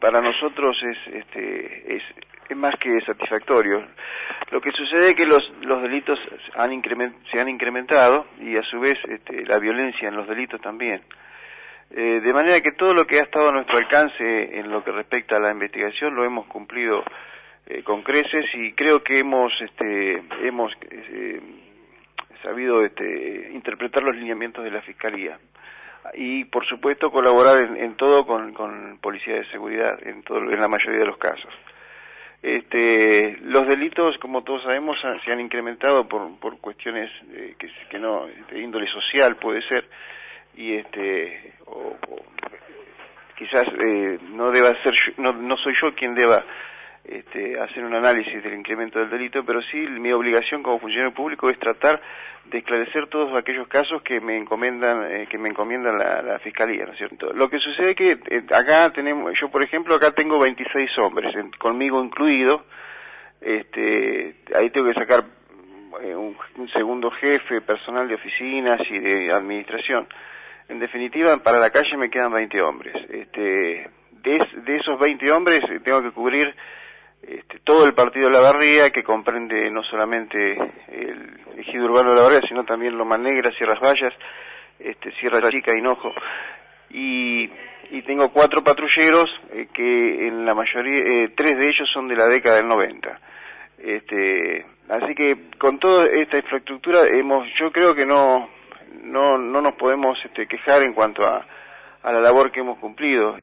para nosotros es más que satisfactorio. Lo que sucede es que los delitos se han incrementado y a su vez la violencia en los delitos también. De manera que todo lo que ha estado a nuestro alcance en lo que respecta a la investigación lo hemos cumplido con creces, y creo que hemos sabido interpretar los lineamientos de la Fiscalía y por supuesto colaborar en todo con policía de seguridad en la mayoría de los casos. Los delitos, como todos sabemos, se han incrementado por cuestiones que no, de índole social puede ser, y o quizás no deba ser no soy yo quien deba hacer un análisis del incremento del delito, pero sí mi obligación como funcionario público es tratar de esclarecer todos aquellos casos que me encomienda la Fiscalía, ¿no es cierto? Lo que sucede es que acá yo por ejemplo acá tengo 26 hombres, conmigo incluido, ahí tengo que sacar un segundo jefe, personal de oficinas y de administración. En definitiva, para la calle me quedan 20 hombres. De esos 20 hombres tengo que cubrir todo el partido de La Barría, que comprende no solamente el ejido urbano de La Barría, sino también Loma Negra, Sierras Bayas, Sierra Chica, Hinojo. Y tengo 4 patrulleros que en la mayoría, 3 de ellos son de la década del 90. Así que con toda esta infraestructura yo creo que no nos podemos quejar en cuanto a la labor que hemos cumplido.